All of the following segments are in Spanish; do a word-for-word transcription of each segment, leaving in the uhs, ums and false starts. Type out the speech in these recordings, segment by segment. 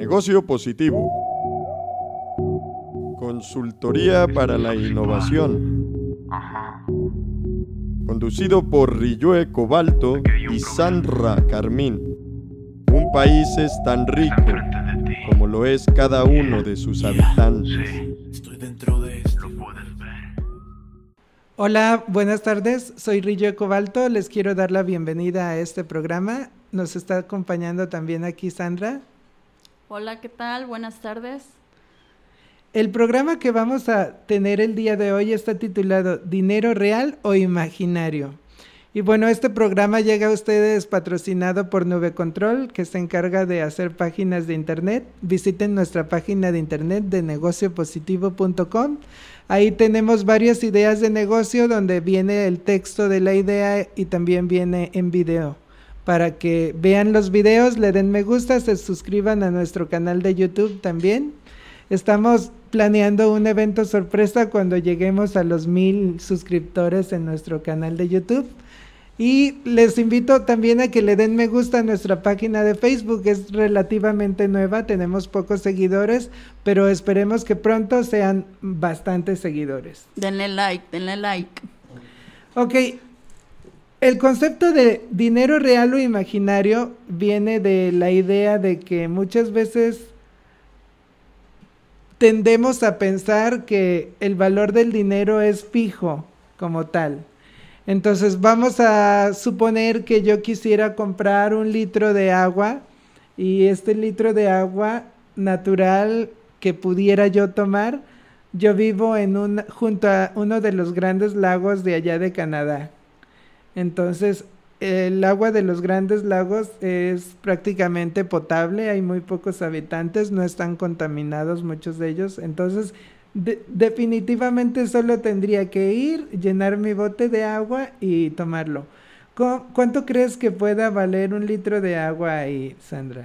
Negocio positivo. Consultoría para la innovación. Conducido por Rilloe Cobalto y Sandra Carmín. Un país es tan rico como lo es cada uno de sus habitantes. Estoy dentro de esto. Hola, buenas tardes. Soy Rilloe Cobalto. Les quiero dar la bienvenida a este programa. Nos está acompañando también aquí Sandra. Hola, ¿qué tal? Buenas tardes. El programa que vamos a tener el día de hoy está titulado ¿Dinero real o imaginario? Y bueno, este programa llega a ustedes patrocinado por Nube Control, que se encarga de hacer páginas de internet. Visiten nuestra página de internet de negocio positivo punto com. Ahí tenemos varias ideas de negocio donde viene el texto de la idea y también viene en video. Para que vean los videos, le den me gusta, se suscriban a nuestro canal de YouTube también. Estamos planeando un evento sorpresa cuando lleguemos a los mil suscriptores en nuestro canal de YouTube. Y les invito también a que le den me gusta a nuestra página de Facebook, es relativamente nueva, tenemos pocos seguidores, pero esperemos que pronto sean bastantes seguidores. Denle like, denle like. Ok, el concepto de dinero real o imaginario viene de la idea de que muchas veces tendemos a pensar que el valor del dinero es fijo como tal. Entonces vamos a suponer que yo quisiera comprar un litro de agua y este litro de agua natural que pudiera yo tomar, yo vivo en un, junto a uno de los grandes lagos de allá de Canadá. Entonces el agua de los grandes lagos es prácticamente potable, hay muy pocos habitantes, no están contaminados muchos de ellos, entonces De, definitivamente solo tendría que ir, llenar mi bote de agua y tomarlo. ¿Cuánto crees que pueda valer un litro de agua ahí, Sandra?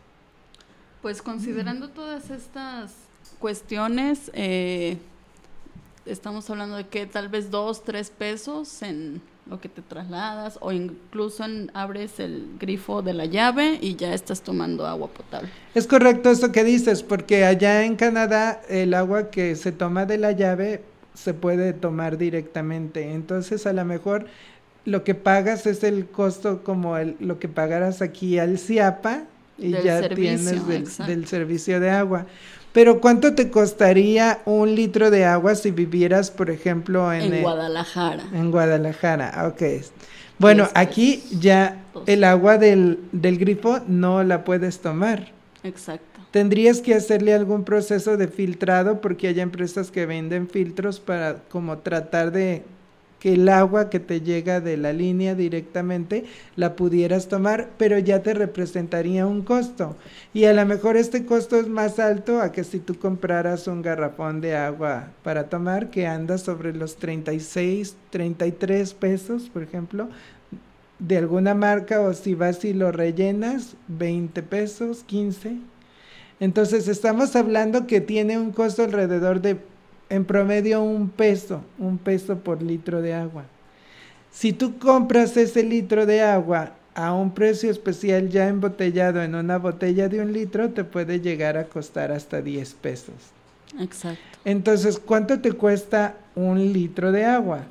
Pues considerando todas estas cuestiones, eh, estamos hablando de que tal vez dos, tres pesos en lo que te trasladas, o incluso en, abres el grifo de la llave y ya estás tomando agua potable. Es correcto eso que dices, porque allá en Canadá el agua que se toma de la llave se puede tomar directamente, entonces a lo mejor lo que pagas es el costo como el, lo que pagaras aquí al CIAPA y del ya servicio, tienes del, del servicio de agua. Pero ¿cuánto te costaría un litro de agua si vivieras, por ejemplo, en, en el, Guadalajara? En Guadalajara, ok. Bueno, aquí ya el agua del, del grifo no la puedes tomar. Exacto. Tendrías que hacerle algún proceso de filtrado porque hay empresas que venden filtros para como tratar de que el agua que te llega de la línea directamente la pudieras tomar, pero ya te representaría un costo. Y a lo mejor este costo es más alto a que si tú compraras un garrafón de agua para tomar que anda sobre los treinta y seis, treinta y tres pesos, por ejemplo, de alguna marca, o si vas y lo rellenas, veinte pesos, quince. Entonces estamos hablando que tiene un costo alrededor de en promedio un peso, un peso por litro de agua. Si tú compras ese litro de agua a un precio especial ya embotellado en una botella de un litro, te puede llegar a costar hasta diez pesos. Exacto. Entonces, ¿cuánto te cuesta un litro de agua?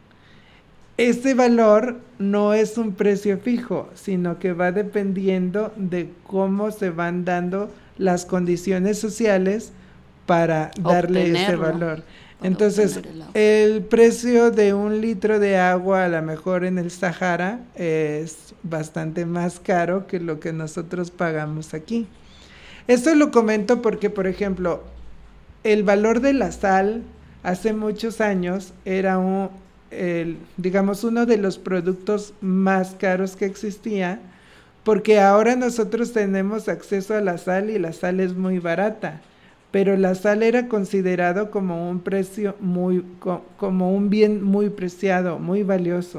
Este valor no es un precio fijo, sino que va dependiendo de cómo se van dando las condiciones sociales para darle Obtenerlo, ese valor. Entonces, el, el precio de un litro de agua a lo mejor en el Sahara es bastante más caro que lo que nosotros pagamos aquí. Esto lo comento porque, por ejemplo, el valor de la sal hace muchos años era un, el, digamos, uno de los productos más caros que existía, porque ahora nosotros tenemos acceso a la sal y la sal es muy barata. Pero la sal era considerado como un precio muy, como un bien muy preciado, muy valioso,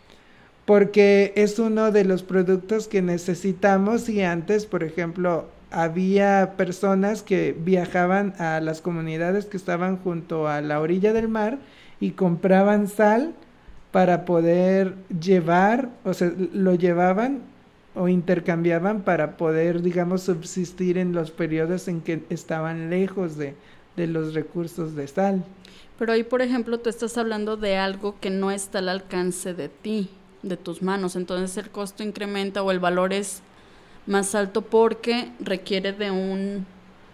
porque es uno de los productos que necesitamos. Y antes, por ejemplo, había personas que viajaban a las comunidades que estaban junto a la orilla del mar y compraban sal para poder llevar, o sea, lo llevaban o intercambiaban para poder, digamos, subsistir en los periodos en que estaban lejos de, de los recursos de sal. Pero ahí, por ejemplo, tú estás hablando de algo que no está al alcance de ti, de tus manos, entonces el costo incrementa o el valor es más alto porque requiere de un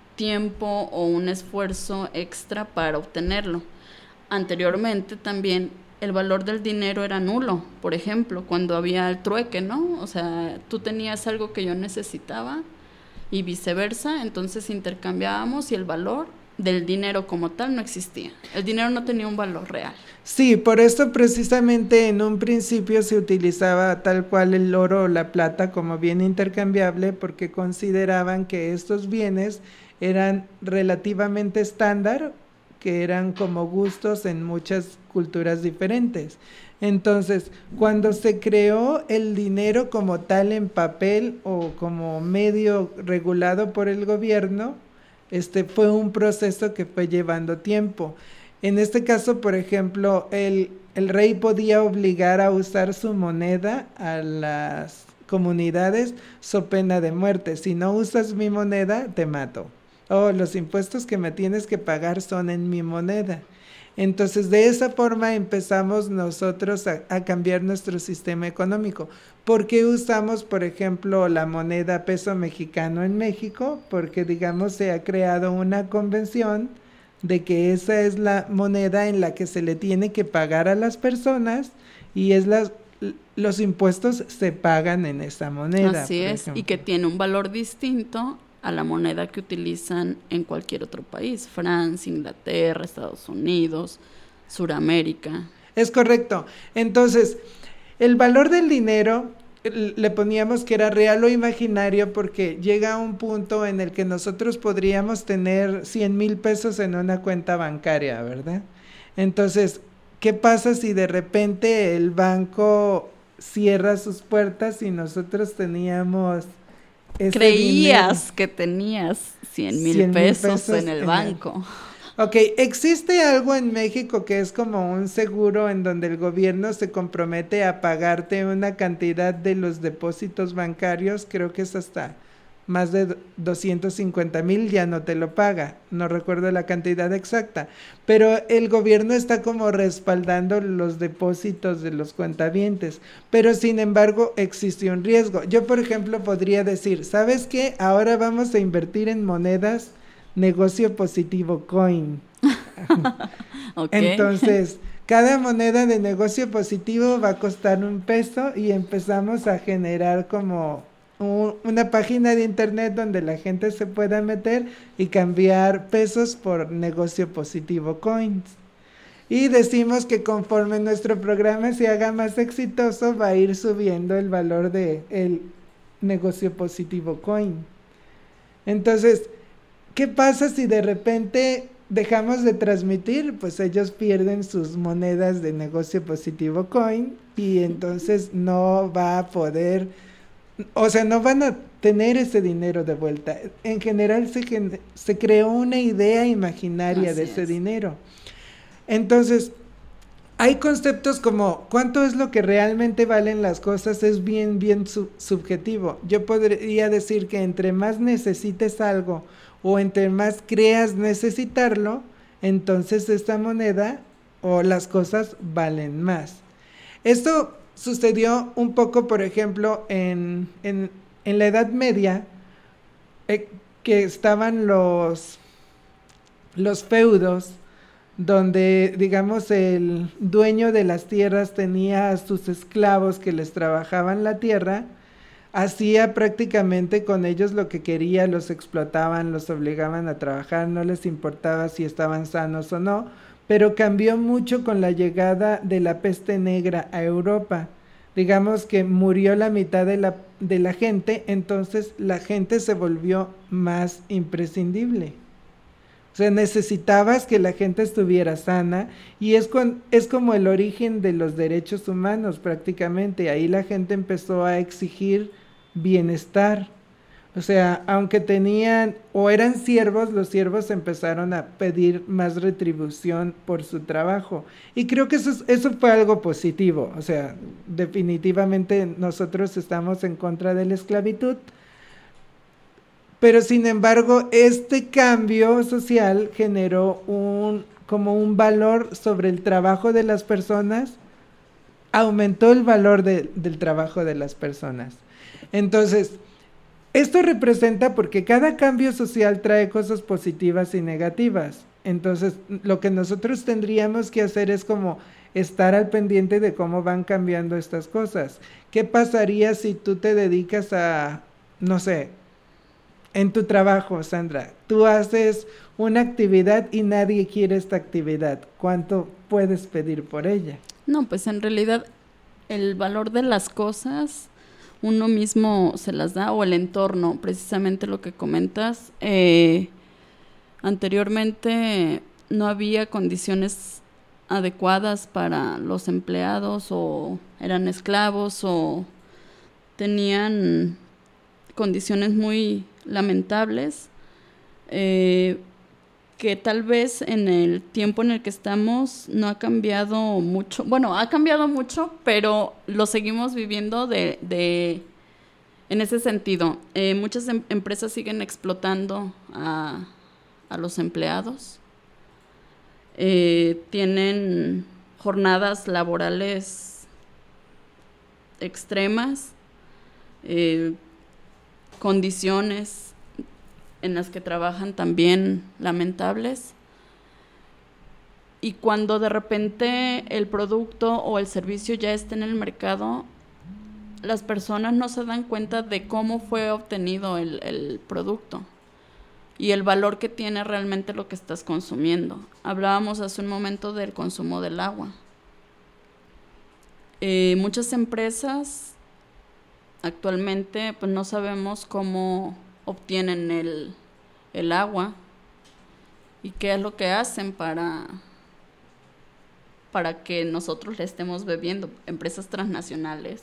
tiempo o un esfuerzo extra para obtenerlo. Anteriormente también el valor del dinero era nulo, por ejemplo, cuando había el trueque, ¿no? O sea, tú tenías algo que yo necesitaba y viceversa, entonces intercambiábamos y el valor del dinero como tal no existía. El dinero no tenía un valor real. Sí, por eso precisamente en un principio se utilizaba tal cual el oro o la plata como bien intercambiable porque consideraban que estos bienes eran relativamente estándar, que eran como gustos en muchas culturas diferentes. Entonces, cuando se creó el dinero como tal en papel o como medio regulado por el gobierno, este fue un proceso que fue llevando tiempo. En este caso, por ejemplo, el, el rey podía obligar a usar su moneda a las comunidades so pena de muerte. Si no usas mi moneda, te mato. Oh, los impuestos que me tienes que pagar son en mi moneda. Entonces, de esa forma empezamos nosotros a, a cambiar nuestro sistema económico. ¿Por qué usamos, por ejemplo, la moneda peso mexicano en México? Porque, digamos, se ha creado una convención de que esa es la moneda en la que se le tiene que pagar a las personas y es las, los impuestos se pagan en esa moneda. Así es, ejemplo. Y que tiene un valor distinto a la moneda que utilizan en cualquier otro país, Francia, Inglaterra, Estados Unidos, Suramérica. Es correcto. Entonces, el valor del dinero le poníamos que era real o imaginario porque llega a un punto en el que nosotros podríamos tener cien mil pesos en una cuenta bancaria, ¿verdad? Entonces, ¿qué pasa si de repente el banco cierra sus puertas y nosotros teníamos ese creías dinero? Que tenías cien mil pesos, pesos en el en banco. El... Ok, existe algo en México que es como un seguro en donde el gobierno se compromete a pagarte una cantidad de los depósitos bancarios, creo que es hasta más de doscientos cincuenta mil, ya no te lo paga, no recuerdo la cantidad exacta, pero el gobierno está como respaldando los depósitos de los cuentavientes, pero sin embargo existe un riesgo. Yo, por ejemplo, podría decir, ¿sabes qué? Ahora vamos a invertir en monedas negocio positivo coin. Okay. Entonces, cada moneda de negocio positivo va a costar un peso y empezamos a generar como un, una página de internet donde la gente se pueda meter y cambiar pesos por negocio positivo coins. Y decimos que conforme nuestro programa se haga más exitoso, va a ir subiendo el valor de el negocio positivo coin. Entonces, ¿qué pasa si de repente dejamos de transmitir? Pues ellos pierden sus monedas de negocio positivo coin y entonces no va a poder, o sea, no van a tener ese dinero de vuelta. En general se, se creó una idea imaginaria Así de ese es. dinero. Entonces, hay conceptos como cuánto es lo que realmente valen las cosas, es bien, bien sub- subjetivo. Yo podría decir que entre más necesites algo o entre más creas necesitarlo, entonces esta moneda o las cosas valen más. Esto sucedió un poco, por ejemplo, en, en, en la Edad Media, eh, que estaban los, los feudos, donde, digamos, el dueño de las tierras tenía a sus esclavos que les trabajaban la tierra, hacía prácticamente con ellos lo que quería, los explotaban, los obligaban a trabajar, no les importaba si estaban sanos o no, pero cambió mucho con la llegada de la peste negra a Europa. Digamos que murió la mitad de la, de la gente, entonces la gente se volvió más imprescindible. O sea, necesitabas que la gente estuviera sana y es, con, es como el origen de los derechos humanos prácticamente. Ahí la gente empezó a exigir bienestar. O sea, aunque tenían o eran siervos, los siervos empezaron a pedir más retribución por su trabajo. Y creo que eso, eso fue algo positivo. O sea, definitivamente nosotros estamos en contra de la esclavitud. Pero sin embargo, este cambio social generó un, como un valor sobre el trabajo de las personas, aumentó el valor de, del trabajo de las personas. Entonces, esto representa porque cada cambio social trae cosas positivas y negativas. Entonces, lo que nosotros tendríamos que hacer es como estar al pendiente de cómo van cambiando estas cosas. ¿Qué pasaría si tú te dedicas a, no sé, en tu trabajo, Sandra, tú haces una actividad y nadie quiere esta actividad? ¿Cuánto puedes pedir por ella? No, pues en realidad el valor de las cosas uno mismo se las da, o el entorno, precisamente lo que comentas. Eh, anteriormente no había condiciones adecuadas para los empleados, o eran esclavos, o tenían condiciones muy lamentables, eh, que tal vez en el tiempo en el que estamos no ha cambiado mucho. Bueno, ha cambiado mucho, pero lo seguimos viviendo de, de en ese sentido. Eh, muchas em- empresas siguen explotando a, a los empleados. Eh, tienen jornadas laborales extremas, eh, condiciones en las que trabajan también lamentables, y cuando de repente el producto o el servicio ya está en el mercado, las personas no se dan cuenta de cómo fue obtenido el, el producto y el valor que tiene realmente lo que estás consumiendo. Hablábamos hace un momento del consumo del agua. Eh, muchas empresas actualmente pues no sabemos cómo obtienen el, el agua y qué es lo que hacen para, para que nosotros le estemos bebiendo, empresas transnacionales.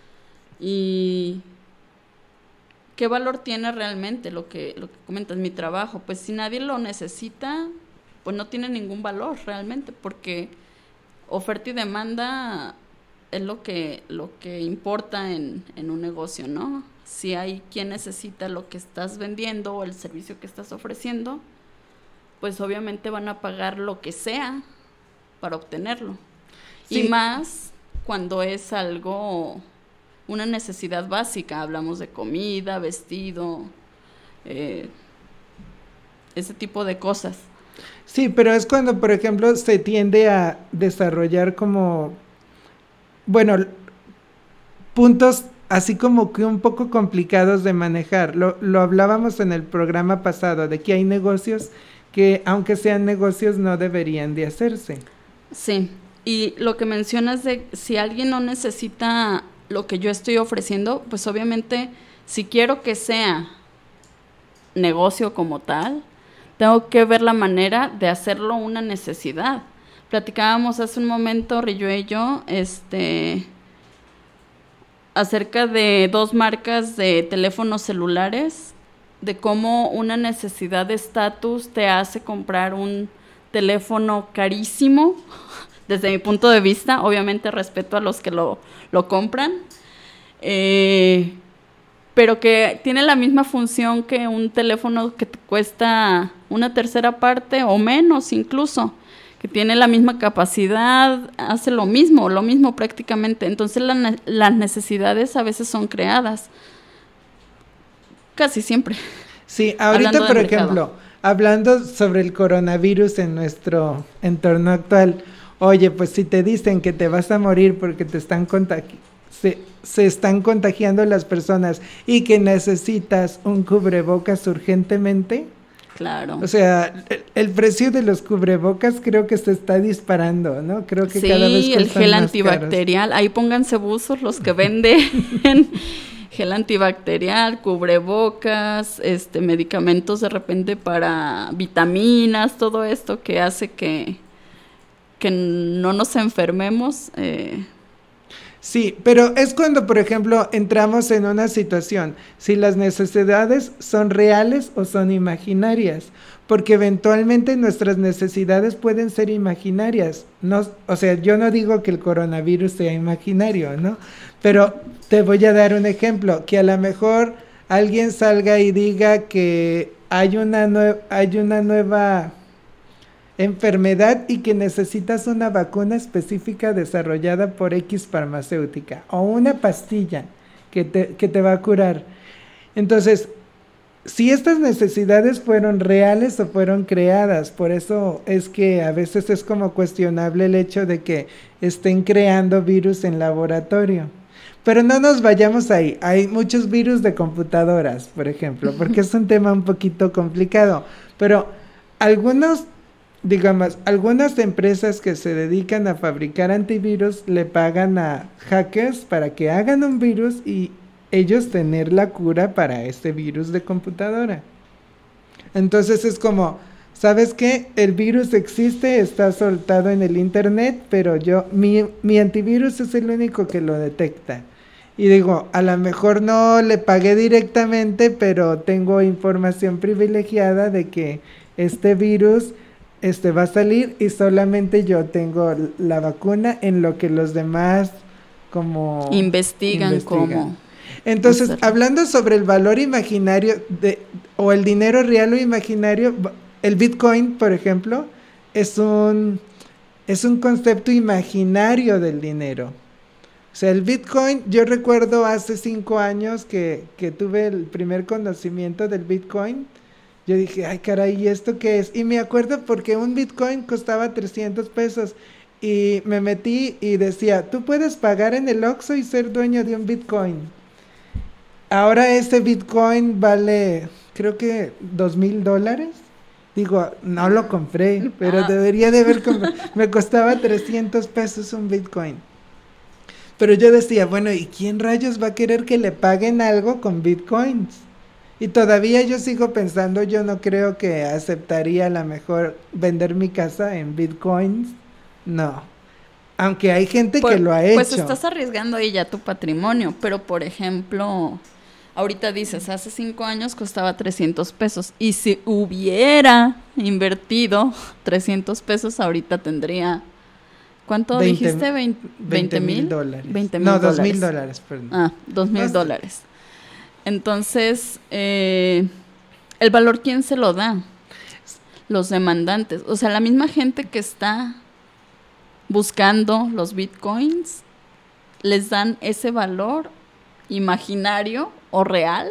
Y qué valor tiene realmente lo que, lo que comentas, mi trabajo. Pues si nadie lo necesita, pues no tiene ningún valor realmente, porque oferta y demanda es lo que, lo que importa en, en un negocio, ¿no? Si hay quien necesita lo que estás vendiendo o el servicio que estás ofreciendo, pues obviamente van a pagar lo que sea para obtenerlo. Sí. Y más cuando es algo, una necesidad básica. Hablamos de comida, vestido, eh, ese tipo de cosas. Sí, pero es cuando, por ejemplo, se tiende a desarrollar como, bueno, puntos así como que un poco complicados de manejar. Lo, lo hablábamos en el programa pasado, de que hay negocios que, aunque sean negocios, no deberían de hacerse. Sí, y lo que mencionas de si alguien no necesita lo que yo estoy ofreciendo, pues obviamente si quiero que sea negocio como tal, tengo que ver la manera de hacerlo una necesidad. Platicábamos hace un momento, Rillo y yo, este, acerca de dos marcas de teléfonos celulares, de cómo una necesidad de estatus te hace comprar un teléfono carísimo, desde mi punto de vista, obviamente respeto a los que lo, lo compran, eh, pero que tiene la misma función que un teléfono que te cuesta una tercera parte o menos incluso, que tiene la misma capacidad, hace lo mismo, lo mismo prácticamente. Entonces la, las necesidades a veces son creadas, casi siempre. Sí, ahorita por ejemplo, hablando sobre el coronavirus en nuestro entorno actual, oye, pues si te dicen que te vas a morir porque te están contagi- se, se están contagiando las personas y que necesitas un cubrebocas urgentemente, claro. O sea, el, el precio de los cubrebocas creo que se está disparando, ¿no? Creo que sí, cada vez cuestan el gel más antibacterial, caros. Ahí pónganse buzos los que venden gel antibacterial, cubrebocas, este, medicamentos de repente para vitaminas, todo esto que hace que, que no nos enfermemos. Eh. Sí, pero es cuando, por ejemplo, entramos en una situación, si las necesidades son reales o son imaginarias, porque eventualmente nuestras necesidades pueden ser imaginarias. No, o sea, yo no digo que el coronavirus sea imaginario, ¿no? Pero te voy a dar un ejemplo, que a lo mejor alguien salga y diga que hay una, nue- hay una nueva enfermedad y que necesitas una vacuna específica desarrollada por X farmacéutica o una pastilla que te, que te va a curar. Entonces, si estas necesidades fueron reales o fueron creadas, por eso es que a veces es como cuestionable el hecho de que estén creando virus en laboratorio. Pero no nos vayamos ahí, hay muchos virus de computadoras, por ejemplo, porque es un tema un poquito complicado, pero algunos, digamos, algunas empresas que se dedican a fabricar antivirus le pagan a hackers para que hagan un virus y ellos tener la cura para este virus de computadora. Entonces es como, ¿sabes qué? El virus existe, está soltado en el internet, pero yo, mi, mi antivirus es el único que lo detecta. Y digo, a lo mejor no le pagué directamente, pero tengo información privilegiada de que este virus este, va a salir y solamente yo tengo la vacuna, en lo que los demás como investigan, investigan. cómo. Entonces, hacerlo. Hablando sobre el valor imaginario de, o el dinero real o imaginario, el Bitcoin, por ejemplo, es un, es un concepto imaginario del dinero. O sea, el Bitcoin, yo recuerdo hace cinco años que, que tuve el primer conocimiento del Bitcoin. Yo dije, ay caray, ¿y esto qué es? Y me acuerdo porque un Bitcoin costaba trescientos pesos y me metí y decía, tú puedes pagar en el Oxxo y ser dueño de un Bitcoin. Ahora este Bitcoin vale, creo que dos mil dólares. Digo, no lo compré, pero Ah. debería de haber comprado. Me costaba trescientos pesos un Bitcoin. Pero yo decía, bueno, ¿y quién rayos va a querer que le paguen algo con Bitcoins? Y todavía yo sigo pensando, yo no creo que aceptaría a lo mejor vender mi casa en Bitcoins. No. Aunque hay gente Pues- que lo ha hecho. Pues estás arriesgando ahí ya tu patrimonio, pero por ejemplo, ahorita dices, hace cinco años costaba trescientos pesos, y si hubiera invertido trescientos pesos, ahorita tendría, ¿cuánto veinte dijiste? Vein- ¿veinte mil dólares. veinte mil no, dos mil dólares. dólares, perdón. Ah, dos mil No sé. dólares. Entonces, eh, ¿el valor quién se lo da? Los demandantes. O sea, la misma gente que está buscando los bitcoins, les dan ese valor imaginario o real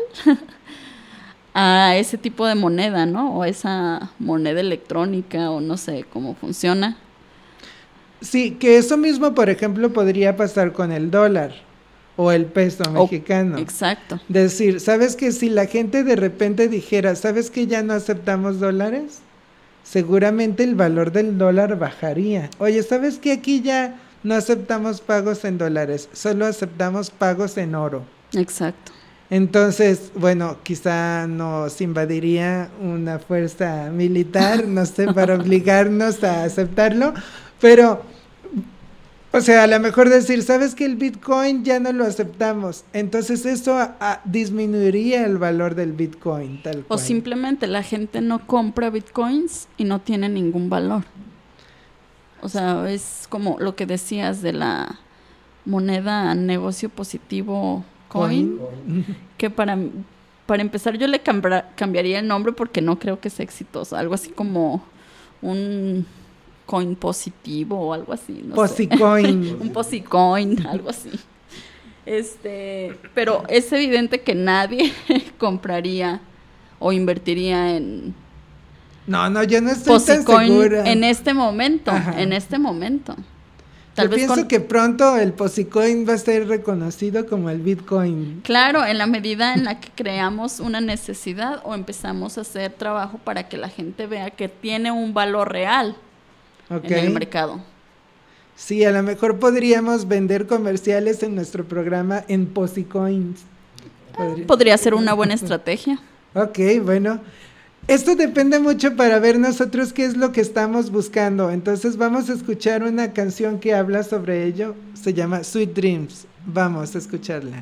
a ese tipo de moneda, ¿no? O esa moneda electrónica, o no sé cómo funciona. Sí, que eso mismo, por ejemplo, podría pasar con el dólar o el peso O- mexicano. Exacto. Decir, ¿sabes que si la gente de repente dijera, ¿sabes que ya no aceptamos dólares? Seguramente el valor del dólar bajaría. Oye, ¿sabes que aquí ya no aceptamos pagos en dólares, solo aceptamos pagos en oro? Exacto. Entonces, bueno, quizá nos invadiría una fuerza militar, no sé, para obligarnos a aceptarlo, pero, o sea, a lo mejor decir, ¿sabes que el Bitcoin ya no lo aceptamos? Entonces eso a, a, disminuiría el valor del Bitcoin, tal O cual. simplemente la gente no compra bitcoins y no tiene ningún valor. O sea, es como lo que decías de la moneda negocio positivo coin, que para, para empezar yo le cambra, cambiaría el nombre porque no creo que sea exitoso. Algo así como un coin positivo o algo así. No Posicoin. sé. Un posicoin, algo así. Este, pero es evidente que nadie compraría o invertiría en No, no, yo no estoy tan Posicoin segura. en este momento, Ajá. en este momento. Tal Yo vez pienso con- que pronto el Posicoin va a ser reconocido como el Bitcoin. Claro, en la medida en la que creamos una necesidad o empezamos a hacer trabajo para que la gente vea que tiene un valor real ¿Ok? en el mercado. Sí, a lo mejor podríamos vender comerciales en nuestro programa en Posicoins. Podría- Podría ser una buena estrategia. Ok, bueno. Esto depende mucho para ver nosotros qué es lo que estamos buscando. Entonces vamos a escuchar una canción que habla sobre ello. Se llama Sweet Dreams. Vamos a escucharla.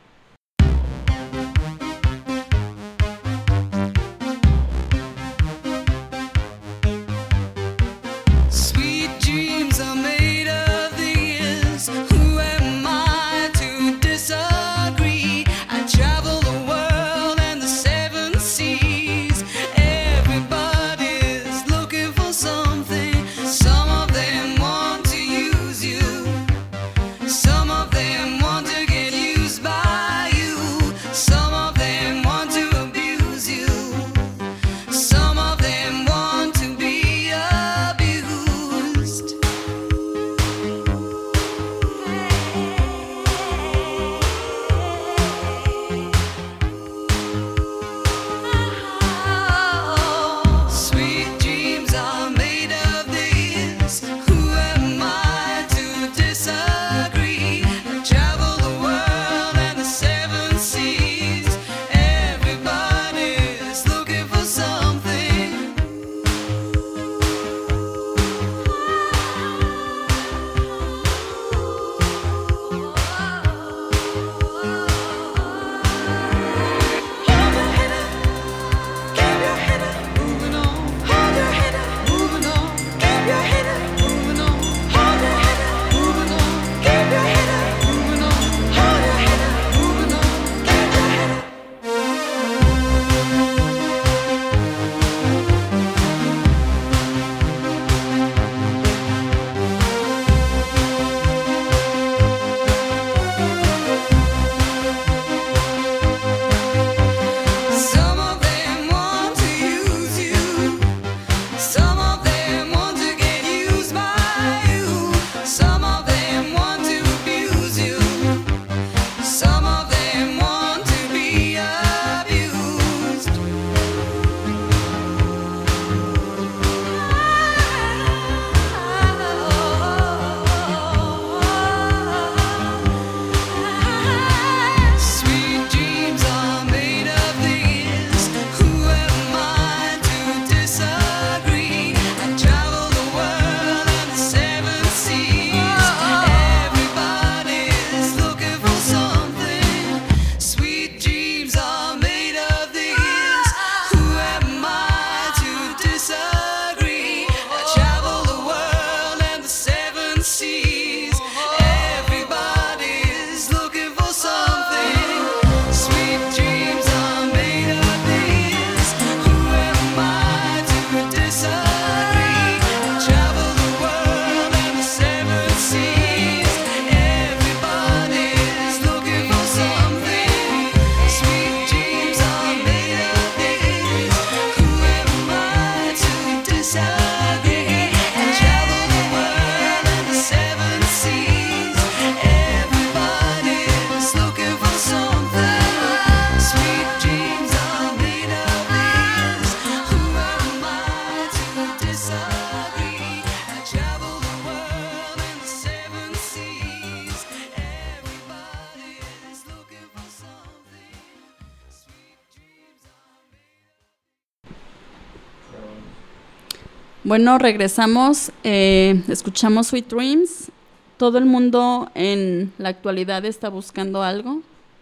Bueno, regresamos, eh, escuchamos Sweet Dreams. ¿Todo el mundo en la actualidad está buscando algo?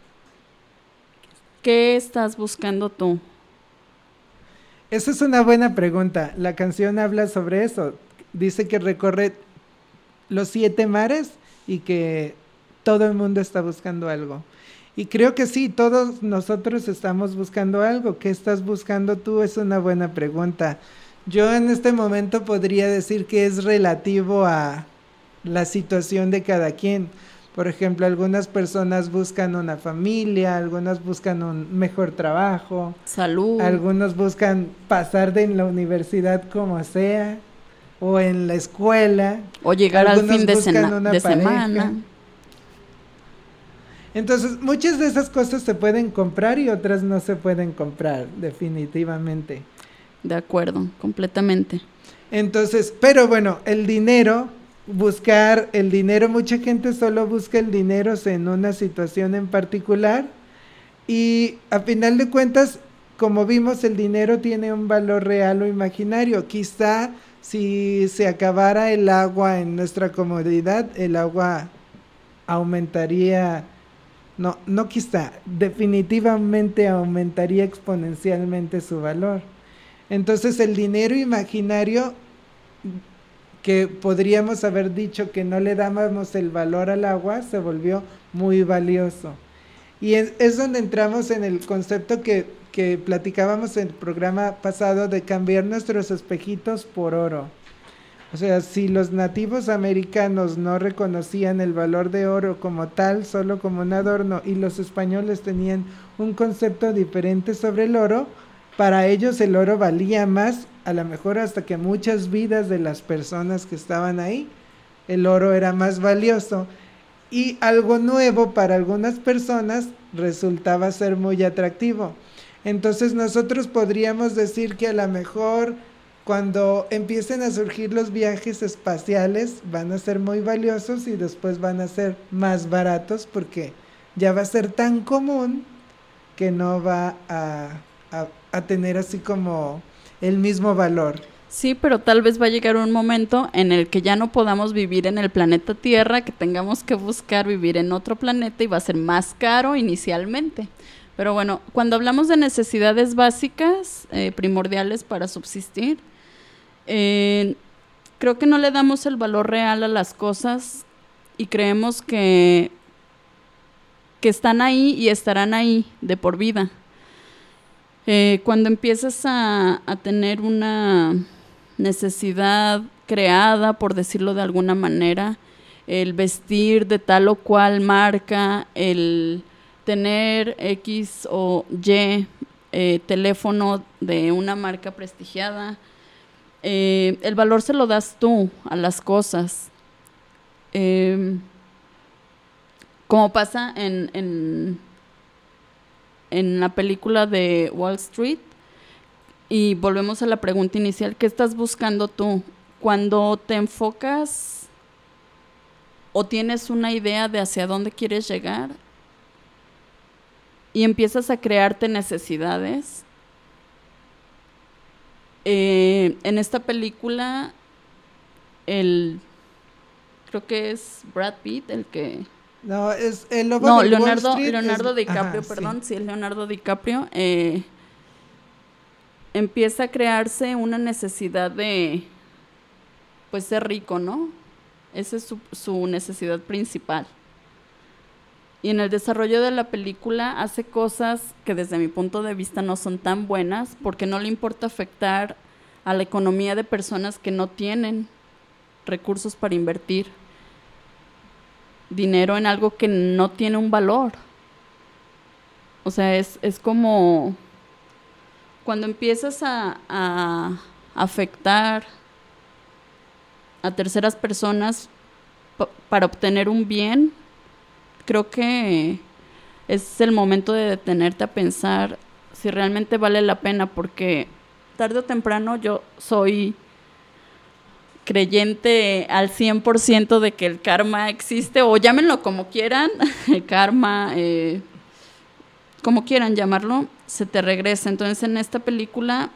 ¿Qué estás buscando tú? Esa es una buena pregunta. La canción habla sobre eso. Dice que recorre los siete mares y que todo el mundo está buscando algo. Y creo que sí, todos nosotros estamos buscando algo. ¿Qué estás buscando tú? Es una buena pregunta. Yo en este momento podría decir que es relativo a la situación de cada quien. Por ejemplo, algunas personas buscan una familia, algunas buscan un mejor trabajo, salud. Algunos buscan pasar de en la universidad como sea, o en la escuela. O llegar algunos al fin de, sena- de semana. Entonces, muchas de esas cosas se pueden comprar y otras no se pueden comprar, definitivamente. De acuerdo, completamente. Entonces, pero bueno, el dinero, buscar el dinero, mucha gente solo busca el dinero en una situación en particular y a final de cuentas como vimos, el dinero tiene un valor real o imaginario. Quizá si se acabara el agua en nuestra comodidad, el agua aumentaría, no, no quizá, definitivamente aumentaría exponencialmente su valor. Entonces el dinero imaginario, que podríamos haber dicho que no le dábamos el valor al agua, se volvió muy valioso. Y es, es donde entramos en el concepto que, que platicábamos en el programa pasado de cambiar nuestros espejitos por oro. O sea, si los nativos americanos no reconocían el valor de oro como tal, solo como un adorno, y los españoles tenían un concepto diferente sobre el oro, para ellos el oro valía más, a lo mejor hasta que muchas vidas de las personas que estaban ahí, el oro era más valioso. Y algo nuevo para algunas personas resultaba ser muy atractivo. Entonces nosotros podríamos decir que a lo mejor cuando empiecen a surgir los viajes espaciales van a ser muy valiosos y después van a ser más baratos porque ya va a ser tan común que no va a, a, a tener así como el mismo valor. Sí, pero tal vez va a llegar un momento en el que ya no podamos vivir en el planeta Tierra, que tengamos que buscar vivir en otro planeta y va a ser más caro inicialmente. Pero bueno, cuando hablamos de necesidades básicas, eh, primordiales para subsistir, eh, creo que no le damos el valor real a las cosas y creemos que, que están ahí y estarán ahí de por vida. Eh, cuando empiezas a, a tener una necesidad creada, por decirlo de alguna manera, el vestir de tal o cual marca, el tener X o Y eh, teléfono de una marca prestigiada, eh, el valor se lo das tú a las cosas. Eh, como pasa en, en, en la película de Wall Street. Y volvemos a la pregunta inicial, ¿qué estás buscando tú? Cuando te enfocas o tienes una idea de hacia dónde quieres llegar y empiezas a crearte necesidades. Eh, en esta película, el creo que es Brad Pitt el que... No, es el lobo No, de Leonardo, Wall Street Leonardo es, DiCaprio, ajá, perdón, sí. sí, es Leonardo DiCaprio. Eh, empieza a crearse una necesidad de, pues, ser rico, ¿no? Esa es su, su necesidad principal. Y en el desarrollo de la película hace cosas que desde mi punto de vista no son tan buenas porque no le importa afectar a la economía de personas que no tienen recursos para invertir dinero en algo que no tiene un valor. O sea, es, es como cuando empiezas a, a afectar a terceras personas p- para obtener un bien, creo que es el momento de detenerte a pensar si realmente vale la pena, porque tarde o temprano yo soy creyente al cien por ciento de que el karma existe, o llámenlo como quieran, el karma, eh, como quieran llamarlo, se te regresa. Entonces en esta película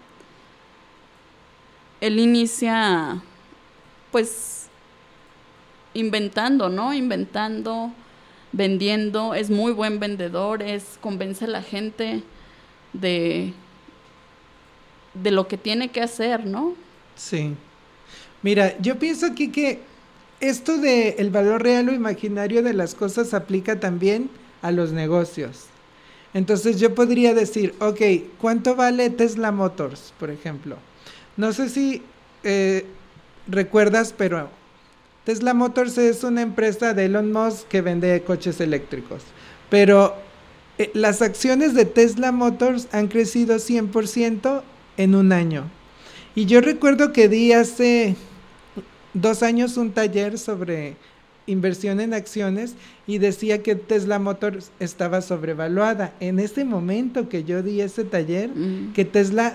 él inicia pues inventando, ¿no? Inventando, vendiendo, es muy buen vendedor, es convence a la gente de, de lo que tiene que hacer, ¿no? Sí. Mira, yo pienso aquí que esto de el valor real o imaginario de las cosas aplica también a los negocios. Entonces yo podría decir, ok, ¿cuánto vale Tesla Motors, por ejemplo? No sé si eh, recuerdas, pero Tesla Motors es una empresa de Elon Musk que vende coches eléctricos. Pero eh, las acciones de Tesla Motors han crecido cien por ciento en un año. Y yo recuerdo que di hace dos años un taller sobre inversión en acciones y decía que Tesla Motors estaba sobrevaluada. En ese momento que yo di ese taller, mm. que Tesla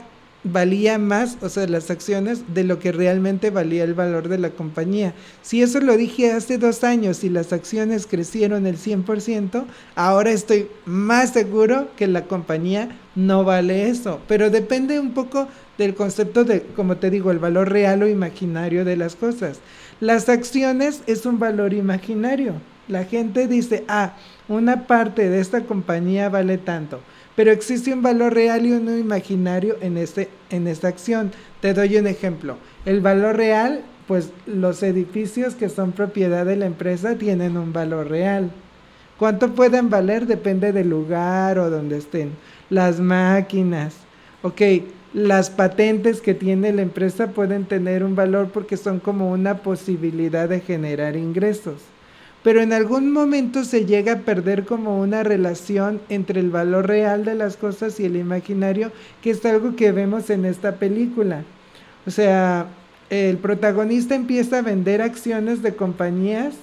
valía más, o sea, las acciones, de lo que realmente valía el valor de la compañía. Si eso lo dije hace dos años y las acciones crecieron el cien por ciento, ahora estoy más seguro que la compañía no vale eso, pero depende un poco del concepto de, como te digo, el valor real o imaginario de las cosas. Las acciones es un valor imaginario. La gente dice, ah, una parte de esta compañía vale tanto, pero existe un valor real y uno imaginario en, este, en esta acción. Te doy un ejemplo. El valor real, pues los edificios que son propiedad de la empresa tienen un valor real. ¿Cuánto pueden valer? Depende del lugar o donde estén. Las máquinas, ok, las patentes que tiene la empresa pueden tener un valor porque son como una posibilidad de generar ingresos. Pero en algún momento se llega a perder como una relación entre el valor real de las cosas y el imaginario, que es algo que vemos en esta película. O sea, el protagonista empieza a vender acciones de compañías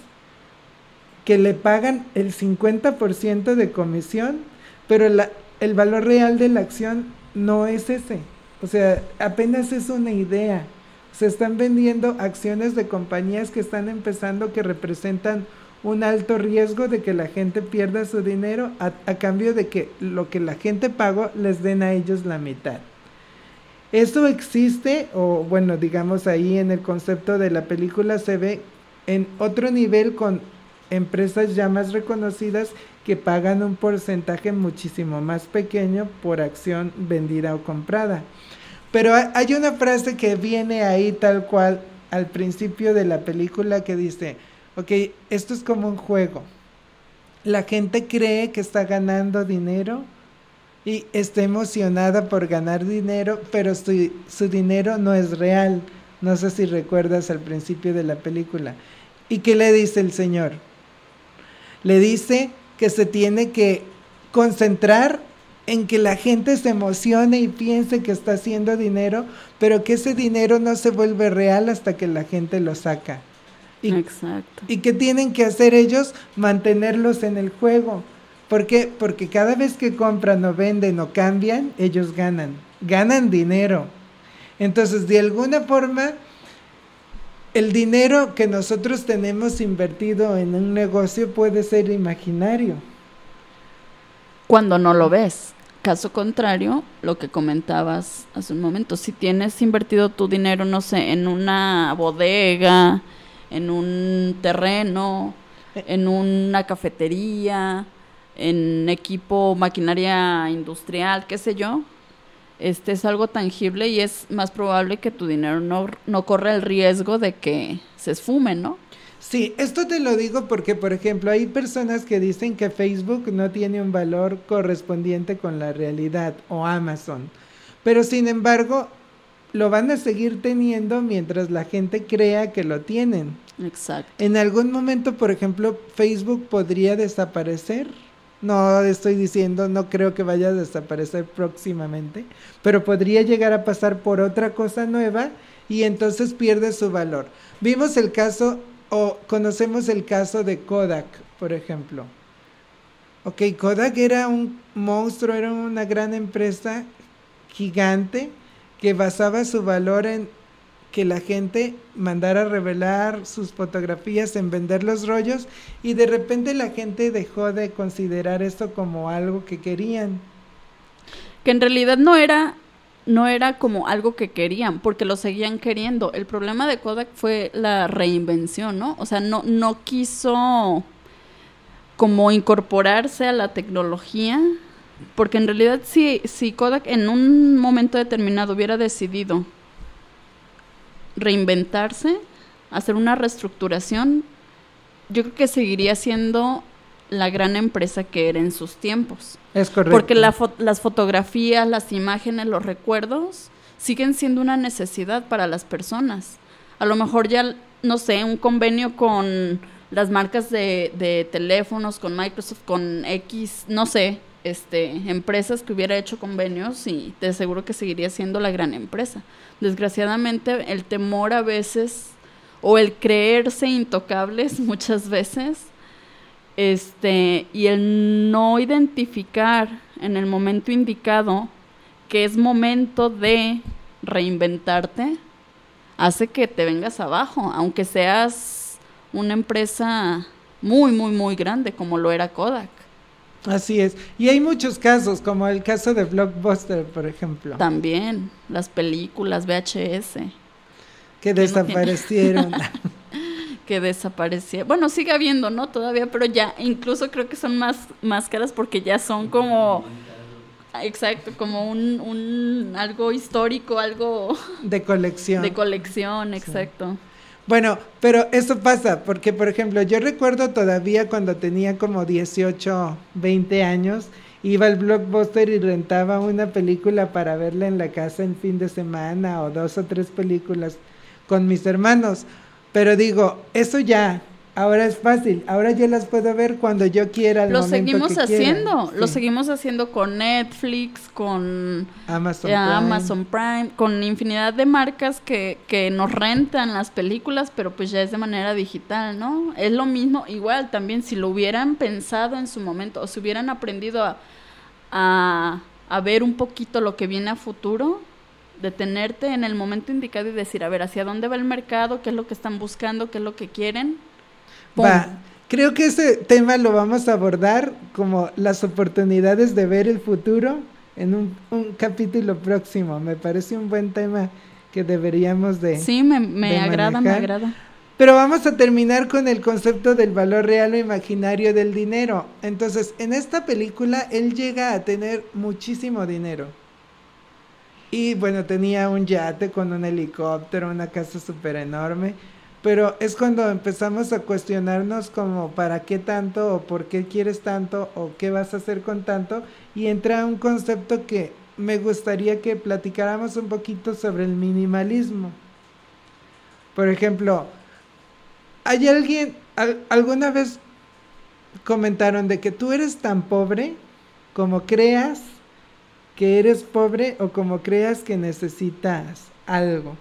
que le pagan el cincuenta por ciento de comisión, pero la, el valor real de la acción no es ese. O sea, apenas es una idea. Se están vendiendo acciones de compañías que están empezando, que representan un alto riesgo de que la gente pierda su dinero a, a cambio de que lo que la gente pagó les den a ellos la mitad. Eso existe, o bueno, digamos ahí en el concepto de la película se ve en otro nivel con empresas ya más reconocidas que pagan un porcentaje muchísimo más pequeño por acción vendida o comprada. Pero hay una frase que viene ahí tal cual al principio de la película que dice, ok, esto es como un juego. La gente cree que está ganando dinero y está emocionada por ganar dinero, pero su, su dinero no es real. No sé si recuerdas al principio de la película. ¿Y qué le dice el señor? Le dice que se tiene que concentrar en que la gente se emocione y piense que está haciendo dinero, pero que ese dinero no se vuelve real hasta que la gente lo saca. Y, Exacto. ¿Y qué tienen que hacer ellos? Mantenerlos en el juego. ¿Por qué? Porque cada vez que compran o venden o cambian, ellos ganan. Ganan dinero. Entonces, de alguna forma, el dinero que nosotros tenemos invertido en un negocio puede ser imaginario. Cuando no lo ves. Caso contrario, lo que comentabas hace un momento, si tienes invertido tu dinero, no sé, en una bodega, en un terreno, en una cafetería, en equipo, maquinaria industrial, qué sé yo, este es algo tangible y es más probable que tu dinero no, no corra el riesgo de que se esfume, ¿no? Sí, esto te lo digo porque, por ejemplo, hay personas que dicen que Facebook no tiene un valor correspondiente con la realidad, o Amazon, pero sin embargo lo van a seguir teniendo mientras la gente crea que lo tienen. Exacto. En algún momento, por ejemplo, Facebook podría desaparecer. No estoy diciendo, no creo que vaya a desaparecer próximamente, pero podría llegar a pasar por otra cosa nueva y entonces pierde su valor. Vimos el caso, o conocemos el caso de Kodak, por ejemplo. Ok, Kodak era un monstruo, era una gran empresa gigante que basaba su valor en que la gente mandara a revelar sus fotografías, en vender los rollos, y de repente la gente dejó de considerar esto como algo que querían. Que en realidad no era, no era como algo que querían, porque lo seguían queriendo. El problema de Kodak fue la reinvención, ¿no? O sea, no, no quiso como incorporarse a la tecnología, porque en realidad si, si Kodak en un momento determinado hubiera decidido reinventarse, hacer una reestructuración, yo creo que seguiría siendo la gran empresa que era en sus tiempos. Es correcto. Porque la fo- las fotografías, las imágenes, los recuerdos siguen siendo una necesidad para las personas. A lo mejor ya, no sé, un convenio con las marcas de, de teléfonos, con Microsoft, con X, no sé, este, empresas que hubiera hecho convenios, y te aseguro que seguiría siendo la gran empresa. Desgraciadamente, el temor a veces, o el creerse intocables muchas veces, este, y el no identificar en el momento indicado que es momento de reinventarte, hace que te vengas abajo, aunque seas una empresa muy, muy, muy grande, como lo era Kodak. Así es. Y hay muchos casos, como el caso de Blockbuster, por ejemplo. También, las películas V H S. Que desaparecieron. que desaparecieron. Bueno, sigue habiendo, ¿no? Todavía, pero ya, incluso creo que son más, más caras porque ya son como... Exacto, como un, un algo histórico, algo... De colección. De colección, exacto. Sí. Bueno, pero eso pasa, porque por ejemplo, yo recuerdo todavía cuando tenía como dieciocho, veinte años, iba al Blockbuster y rentaba una película para verla en la casa en fin de semana, o dos o tres películas con mis hermanos. Pero digo, eso ya, ahora es fácil, ahora yo las puedo ver cuando yo quiera, al lo momento seguimos que haciendo, quiera. lo Sí. seguimos haciendo con Netflix, con Amazon, eh, Prime. Amazon Prime, con infinidad de marcas que, que nos rentan las películas, pero pues ya es de manera digital, ¿no? Es lo mismo, igual también si lo hubieran pensado en su momento, o si hubieran aprendido a, a, a ver un poquito lo que viene a futuro, detenerte en el momento indicado y decir, a ver, ¿hacia dónde va el mercado? ¿Qué es lo que están buscando? ¿Qué es lo que quieren? ¡Pum! Va, creo que ese tema lo vamos a abordar como las oportunidades de ver el futuro en un, un capítulo próximo. Me parece un buen tema que deberíamos de Sí, me, me de agrada, me manejar. agrada. Pero vamos a terminar con el concepto del valor real o imaginario del dinero. Entonces, en esta película él llega a tener muchísimo dinero. Y bueno, tenía un yate con un helicóptero, una casa súper enorme. Pero es cuando empezamos a cuestionarnos como para qué tanto o por qué quieres tanto o qué vas a hacer con tanto. Y entra un concepto que me gustaría que platicáramos un poquito sobre el minimalismo. Por ejemplo, ¿hay alguien, al, alguna vez comentaron de que tú eres tan pobre como creas que eres pobre o como creas que necesitas algo?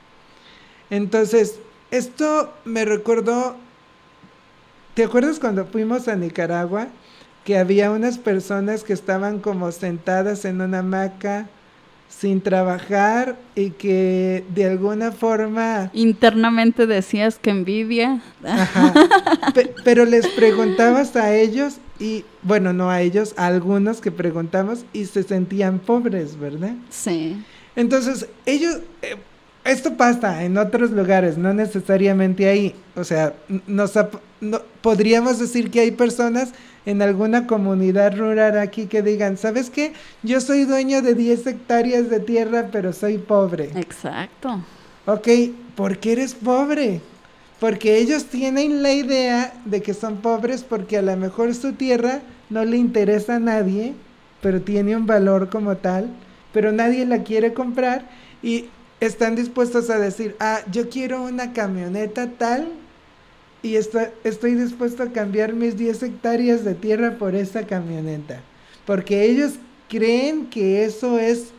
Entonces, esto me recordó, ¿te acuerdas cuando fuimos a Nicaragua? Que había unas personas que estaban como sentadas en una hamaca sin trabajar y que de alguna forma... Internamente decías que envidia. Ajá, pe- pero les preguntabas a ellos y, bueno, no a ellos, a algunos que preguntamos y se sentían pobres, ¿verdad? Sí. Entonces, ellos... Eh, esto pasa en otros lugares, no necesariamente ahí. O sea, nos ap- no, podríamos decir que hay personas en alguna comunidad rural aquí que digan, ¿sabes qué? Yo soy dueño de diez hectáreas de tierra, pero soy pobre. Exacto. Ok, ¿por qué eres pobre? Porque ellos tienen la idea de que son pobres porque a lo mejor su tierra no le interesa a nadie, pero tiene un valor como tal, pero nadie la quiere comprar y están dispuestos a decir, ah, yo quiero una camioneta tal y estoy, estoy dispuesto a cambiar mis diez hectáreas de tierra por esa camioneta. Porque ellos creen que eso es,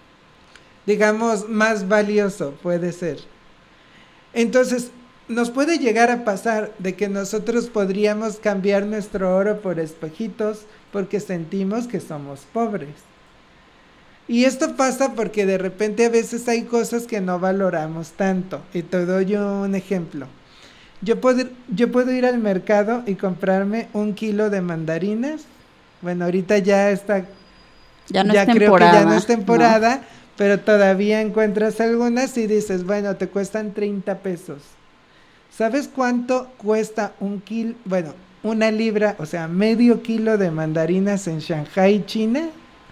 digamos, más valioso, puede ser. Entonces, nos puede llegar a pasar de que nosotros podríamos cambiar nuestro oro por espejitos porque sentimos que somos pobres. Y esto pasa porque de repente a veces hay cosas que no valoramos tanto. Y te doy un ejemplo. Yo puedo, yo puedo ir al mercado y comprarme un kilo de mandarinas. Bueno, ahorita ya está, Ya no ya es creo temporada. que ya no es temporada, No. pero todavía encuentras algunas y dices, bueno, te cuestan treinta pesos. ¿Sabes cuánto cuesta un kilo, bueno, una libra, o sea, medio kilo de mandarinas en Shanghái, China?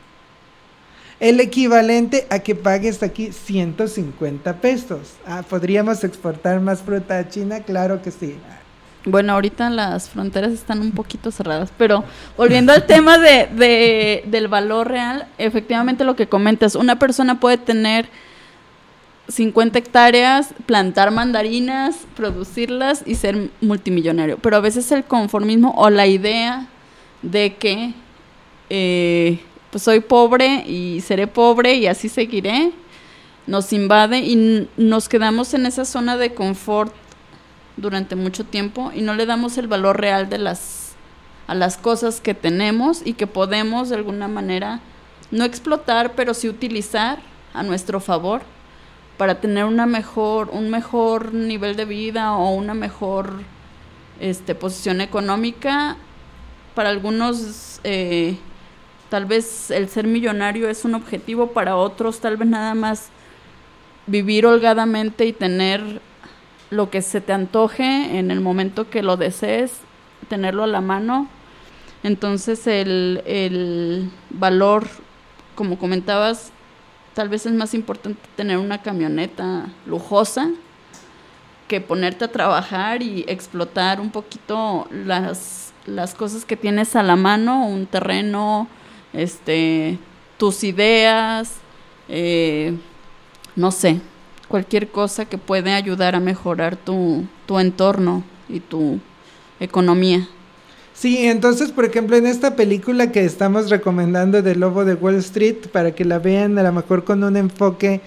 El equivalente a que pagues aquí ciento cincuenta pesos. Ah, ¿podríamos exportar más fruta a China? Claro que sí. Bueno, ahorita las fronteras están un poquito cerradas, pero volviendo al tema de, de, del valor real, efectivamente lo que comentas, una persona puede tener cincuenta hectáreas, plantar mandarinas, producirlas y ser multimillonario, pero a veces el conformismo o la idea de que eh, pues soy pobre y seré pobre y así seguiré, nos invade y n- nos quedamos en esa zona de confort durante mucho tiempo y no le damos el valor real de las a las cosas que tenemos y que podemos de alguna manera no explotar, pero sí utilizar a nuestro favor para tener una mejor, un mejor nivel de vida o una mejor este, posición económica. Para algunos eh, tal vez el ser millonario es un objetivo, para otros tal vez nada más vivir holgadamente y tener lo que se te antoje en el momento que lo desees, tenerlo a la mano. Entonces el, el valor, como comentabas, tal vez es más importante tener una camioneta lujosa que ponerte a trabajar y explotar un poquito las, las cosas que tienes a la mano, un terreno, este, tus ideas, eh, no sé, cualquier cosa que puede ayudar a mejorar tu, tu entorno y tu economía. Sí, entonces, por ejemplo, en esta película que estamos recomendando de Lobo de Wall Street, para que la vean a lo mejor con un enfoque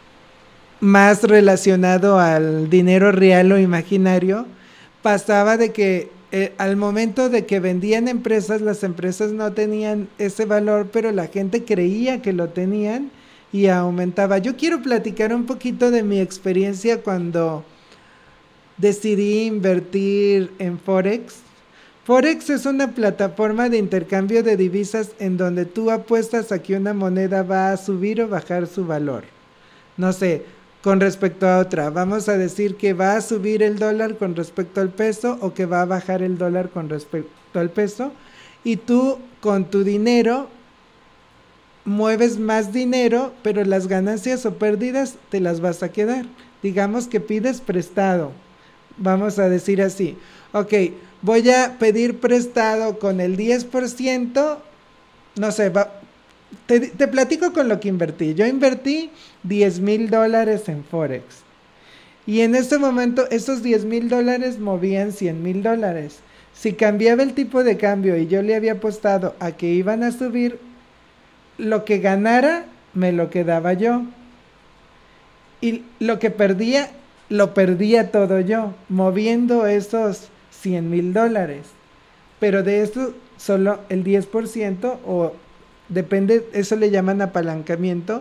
más relacionado al dinero real o imaginario, pasaba de que eh, al momento de que vendían empresas, las empresas no tenían ese valor, pero la gente creía que lo tenían y aumentaba. Yo quiero platicar un poquito de mi experiencia cuando decidí invertir en Forex. Forex es una plataforma de intercambio de divisas en donde tú apuestas a que una moneda va a subir o bajar su valor. No sé, con respecto a otra, vamos a decir que va a subir el dólar con respecto al peso o que va a bajar el dólar con respecto al peso, y tú con tu dinero mueves más dinero, pero las ganancias o pérdidas te las vas a quedar. Digamos que pides prestado, vamos a decir así, ok, voy a pedir prestado con el diez por ciento, no sé, va, te, te platico con lo que invertí. Yo invertí diez mil dólares en Forex. Y en este momento esos diez mil dólares movían cien mil dólares. Si cambiaba el tipo de cambio y yo le había apostado a que iban a subir, lo que ganara me lo quedaba yo. Y lo que perdía, lo perdía todo yo, moviendo esos cien mil dólares, pero de esto solo el diez por ciento, o depende, eso le llaman apalancamiento,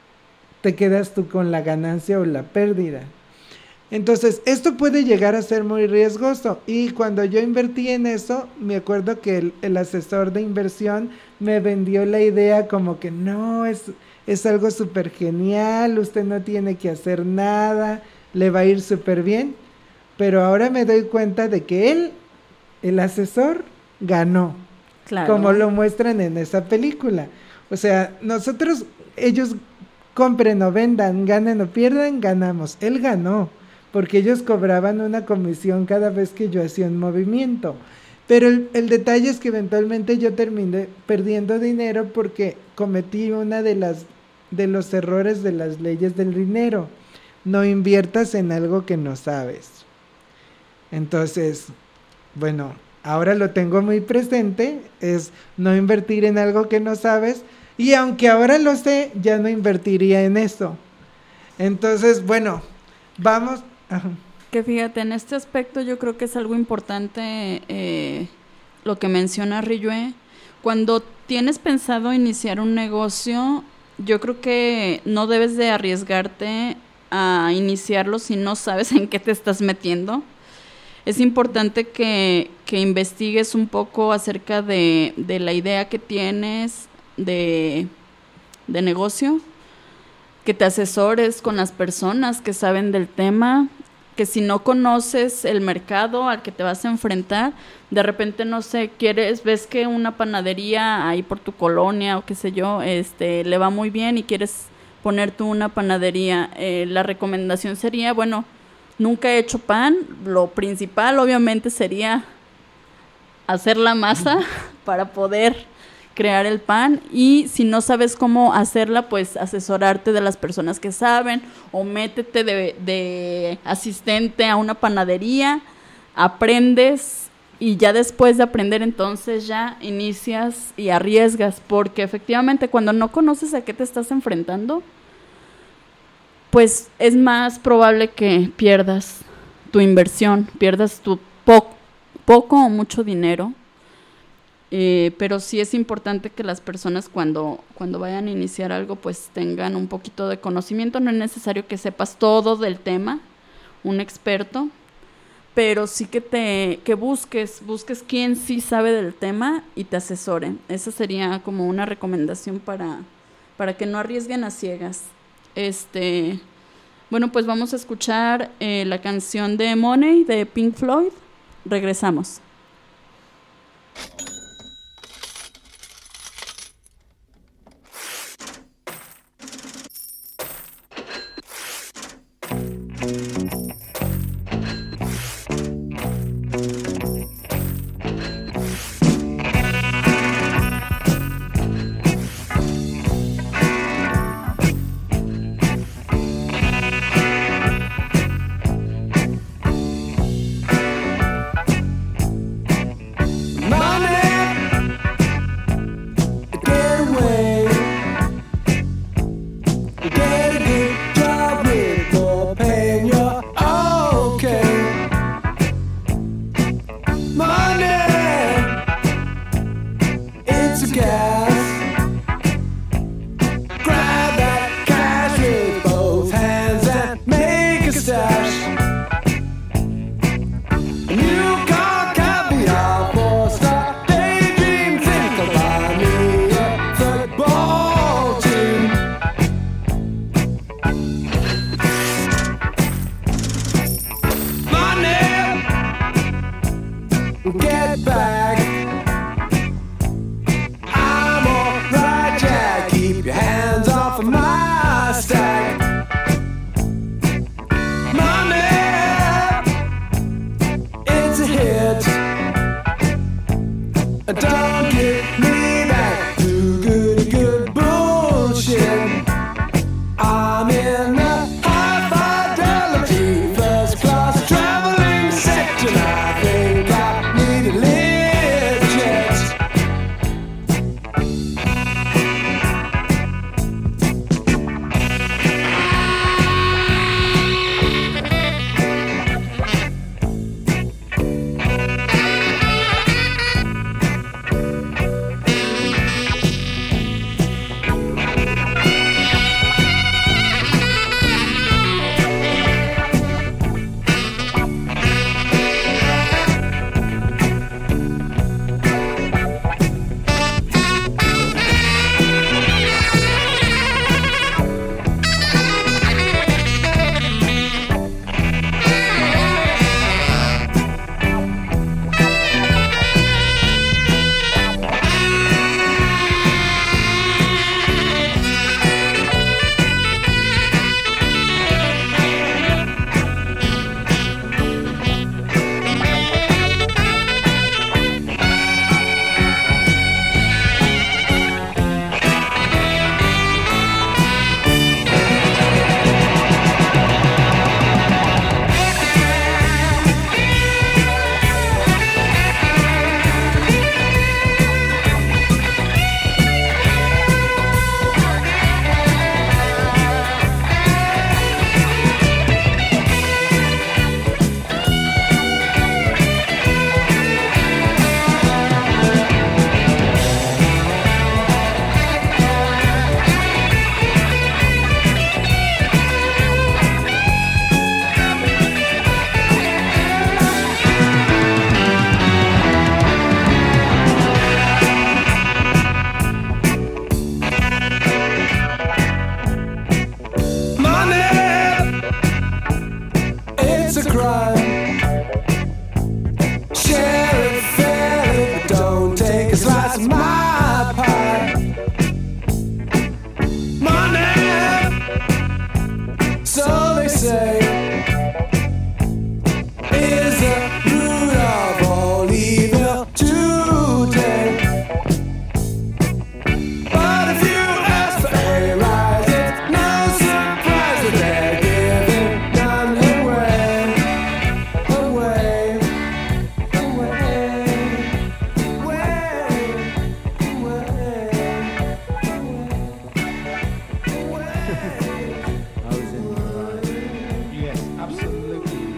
te quedas tú con la ganancia o la pérdida. Entonces esto puede llegar a ser muy riesgoso, y cuando yo invertí en eso, me acuerdo que el, el asesor de inversión me vendió la idea como que no, es, es algo súper genial, usted no tiene que hacer nada, le va a ir súper bien. Pero ahora me doy cuenta de que él, el asesor, ganó. Claro. Como lo muestran en esa película. O sea, nosotros, ellos compren o vendan, ganen o pierdan, ganamos. Él ganó, porque ellos cobraban una comisión cada vez que yo hacía un movimiento. Pero el, el detalle es que eventualmente yo terminé perdiendo dinero porque cometí una de las de los errores de las leyes del dinero. No inviertas en algo que no sabes. Entonces, bueno, ahora lo tengo muy presente, es no invertir en algo que no sabes, y aunque ahora lo sé, ya no invertiría en eso. Entonces, bueno, vamos. Ajá. Que fíjate, en este aspecto yo creo que es algo importante eh, lo que menciona Riyue. Cuando tienes pensado iniciar un negocio, yo creo que no debes de arriesgarte a iniciarlo si no sabes en qué te estás metiendo. Es importante que, que investigues un poco acerca de, de la idea que tienes de, de negocio, que te asesores con las personas que saben del tema, que si no conoces el mercado al que te vas a enfrentar, de repente, no sé, quieres, ves que una panadería ahí por tu colonia o qué sé yo, este, le va muy bien y quieres poner tú una panadería. Eh, la recomendación sería, bueno, nunca he hecho pan, lo principal obviamente sería hacer la masa para poder crear el pan, y si no sabes cómo hacerla, pues asesorarte de las personas que saben, o métete de, de asistente a una panadería, aprendes, y ya después de aprender entonces ya inicias y arriesgas, porque efectivamente cuando no conoces a qué te estás enfrentando, pues es más probable que pierdas tu inversión, pierdas tu po- poco o mucho dinero. Eh, pero sí es importante que las personas cuando, cuando vayan a iniciar algo pues tengan un poquito de conocimiento. No es necesario que sepas todo del tema, un experto, pero sí que te que busques, busques quién sí sabe del tema y te asesore. Esa sería como una recomendación para, para que no arriesguen a ciegas. Este, bueno, pues vamos a escuchar eh, la canción de Money de Pink Floyd. Regresamos.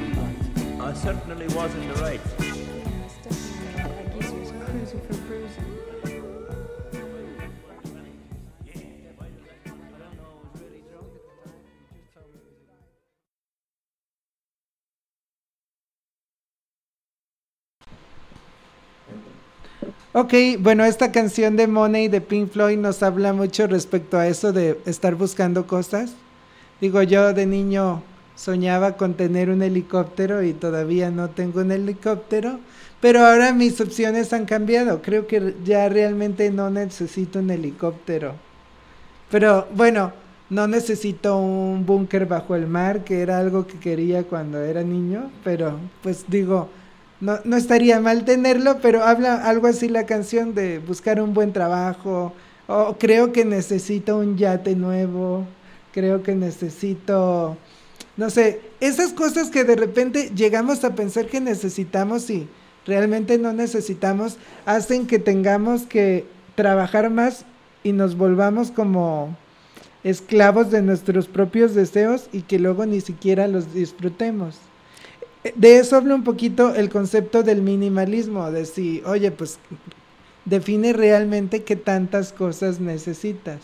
certainly was in the right. Yeah, Stephanie, like, he's cruising for bruising. Ok, bueno, esta canción de Money de Pink Floyd nos habla mucho respecto a eso de estar buscando cosas. Digo, yo de niño soñaba con tener un helicóptero y todavía no tengo un helicóptero, pero ahora mis opciones han cambiado. Creo que ya realmente no necesito un helicóptero. Pero bueno, no necesito un búnker bajo el mar, que era algo que quería cuando era niño, pero pues digo... No, no estaría mal tenerlo, pero habla algo así la canción de buscar un buen trabajo, o creo que necesito un yate nuevo, creo que necesito, no sé, esas cosas que de repente llegamos a pensar que necesitamos y realmente no necesitamos, hacen que tengamos que trabajar más y nos volvamos como esclavos de nuestros propios deseos y que luego ni siquiera los disfrutemos. De eso habla un poquito el concepto del minimalismo, de si, oye, pues define realmente qué tantas cosas necesitas.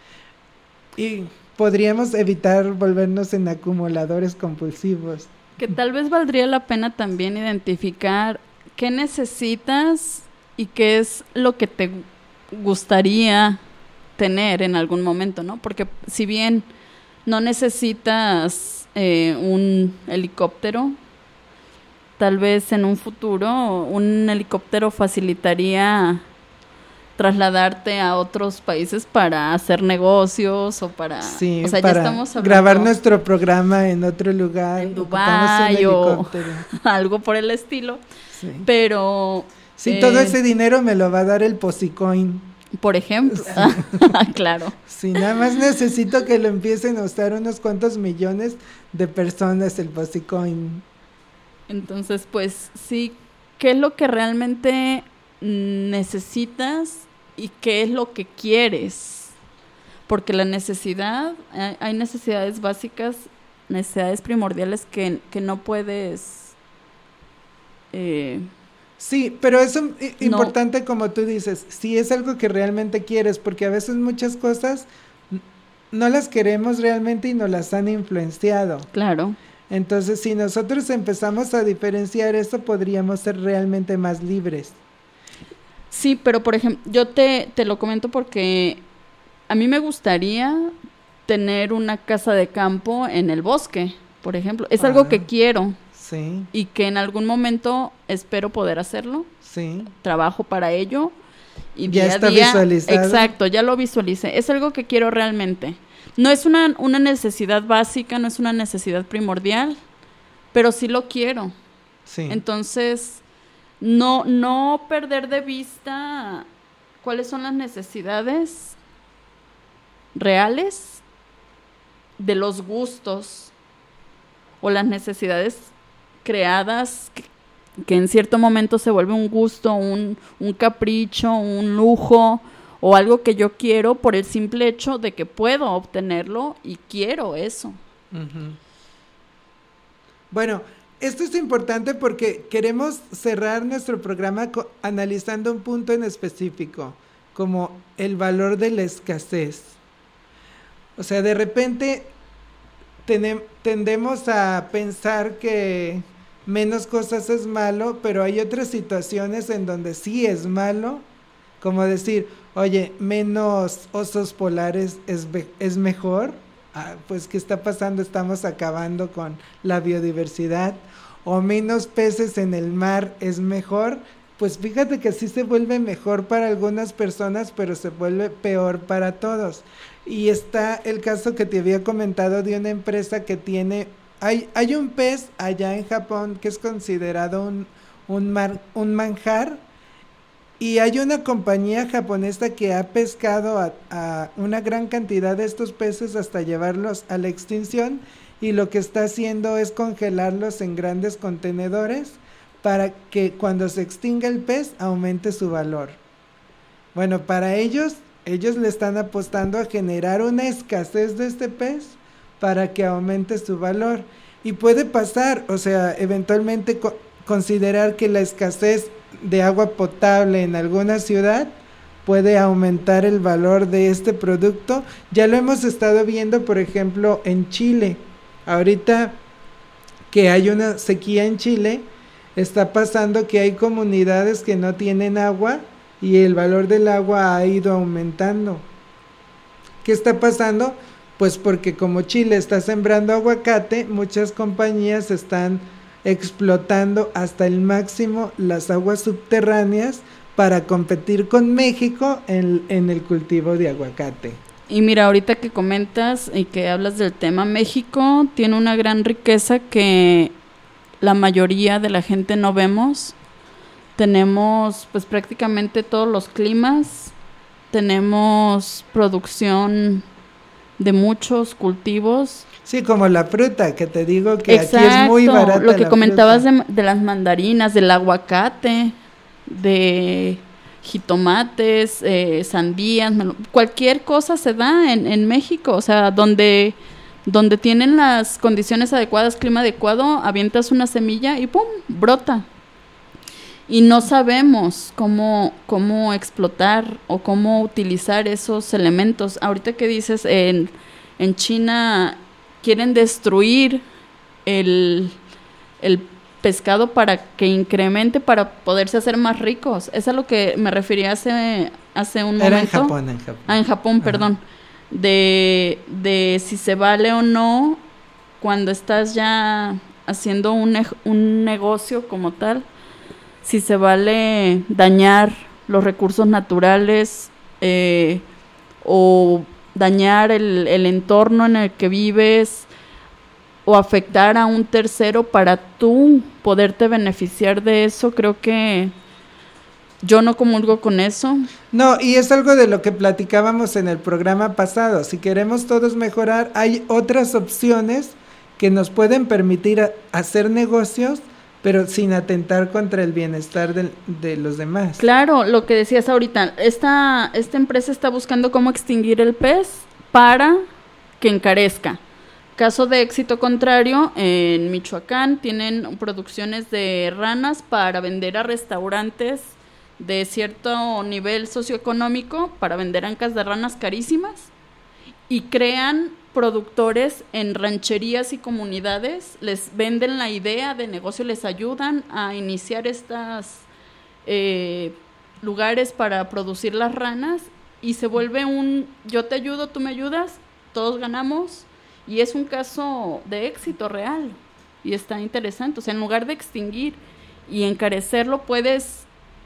Y podríamos evitar volvernos en acumuladores compulsivos. Que tal vez valdría la pena también identificar qué necesitas y qué es lo que te gustaría tener en algún momento, ¿no? Porque si bien no necesitas eh, un helicóptero, tal vez en un futuro un helicóptero facilitaría trasladarte a otros países para hacer negocios o para... Sí, o sea, para ya estamos hablando, grabar nuestro programa en otro lugar. en Dubái o algo por el estilo. Sí. Pero... Sí, eh, todo ese dinero me lo va a dar el Posicoin. Por ejemplo. Sí. Claro. Sí, nada más necesito que lo empiecen a usar unos cuantos millones de personas el Posicoin. Entonces, pues sí, ¿qué es lo que realmente necesitas y qué es lo que quieres? Porque la necesidad, hay necesidades básicas, necesidades primordiales que, que no puedes... Eh, sí, pero eso es no. importante como tú dices, si es algo que realmente quieres, porque a veces muchas cosas no las queremos realmente y nos las han influenciado. Claro. Entonces, si nosotros empezamos a diferenciar eso, podríamos ser realmente más libres. Sí, pero por ejemplo, yo te, te lo comento porque a mí me gustaría tener una casa de campo en el bosque, por ejemplo. Es ah, algo que quiero. Sí. Y que en algún momento espero poder hacerlo. Sí. Trabajo para ello. Y ya día está a día, visualizado. Exacto, ya lo visualicé. Es algo que quiero realmente. No es una, una necesidad básica, no es una necesidad primordial, pero sí lo quiero. Sí. Entonces, no, no perder de vista cuáles son las necesidades reales de los gustos o las necesidades creadas que, que en cierto momento se vuelve un gusto, un, un capricho, un lujo o algo que yo quiero por el simple hecho de que puedo obtenerlo y quiero eso. Uh-huh. Bueno, esto es importante porque queremos cerrar nuestro programa co- analizando un punto en específico, como el valor de la escasez. O sea, de repente tenem- tendemos a pensar que menos cosas es malo, pero hay otras situaciones en donde sí es malo, como decir, oye, menos osos polares es, be- es mejor. Ah, pues, ¿qué está pasando? Estamos acabando con la biodiversidad. O menos peces en el mar es mejor. Pues fíjate que sí se vuelve mejor para algunas personas, pero se vuelve peor para todos. Y está el caso que te había comentado de una empresa que tiene... Hay, hay un pez allá en Japón que es considerado un, un, mar, un manjar. Y hay una compañía japonesa que ha pescado a, a una gran cantidad de estos peces hasta llevarlos a la extinción, y lo que está haciendo es congelarlos en grandes contenedores para que cuando se extinga el pez aumente su valor. Bueno, para ellos, ellos le están apostando a generar una escasez de este pez para que aumente su valor. Y puede pasar, o sea, eventualmente co- considerar que la escasez de agua potable en alguna ciudad puede aumentar el valor de este producto. Ya lo hemos estado viendo, por ejemplo, en Chile. Ahorita que hay una sequía en Chile, está pasando que hay comunidades que no tienen agua y el valor del agua ha ido aumentando. ¿Qué está pasando? Pues porque como Chile está sembrando aguacate, muchas compañías están explotando hasta el máximo las aguas subterráneas para competir con México en, en el cultivo de aguacate. Y mira, ahorita que comentas y que hablas del tema, México tiene una gran riqueza que la mayoría de la gente no vemos. Tenemos pues prácticamente todos los climas, tenemos producción de muchos cultivos. Sí, como la fruta, que te digo que Exacto, aquí es muy barata. Lo que la comentabas fruta. de, de las mandarinas, del aguacate, de jitomates, eh, sandías, melo- cualquier cosa se da en, en México, o sea, donde, donde tienen las condiciones adecuadas, clima adecuado, avientas una semilla y ¡pum!, brota. Y no sabemos cómo, cómo explotar o cómo utilizar esos elementos. Ahorita que dices, en, en China quieren destruir el, el pescado para que incremente, para poderse hacer más ricos. Es a lo que me refería hace, hace un Era momento. en Japón, en Japón. Ah, en Japón, Ajá. perdón. De, de si se vale o no cuando estás ya haciendo un, ej- un negocio como tal, si se vale dañar los recursos naturales eh, o dañar el, el entorno en el que vives o afectar a un tercero para tú poderte beneficiar de eso. Creo que yo no comulgo con eso. No, y es algo de lo que platicábamos en el programa pasado. Si queremos todos mejorar, hay otras opciones que nos pueden permitir a- hacer negocios, pero sin atentar contra el bienestar de, de los demás. Claro, lo que decías ahorita, esta, esta empresa está buscando cómo extinguir el pez para que encarezca. Caso de éxito contrario, en Michoacán tienen producciones de ranas para vender a restaurantes de cierto nivel socioeconómico, para vender ancas de ranas carísimas, y crean productores en rancherías y comunidades, les venden la idea de negocio, les ayudan a iniciar estos eh, lugares para producir las ranas, y se vuelve un yo te ayudo, tú me ayudas, todos ganamos, y es un caso de éxito real, y está interesante. O sea, en lugar de extinguir y encarecerlo, puedes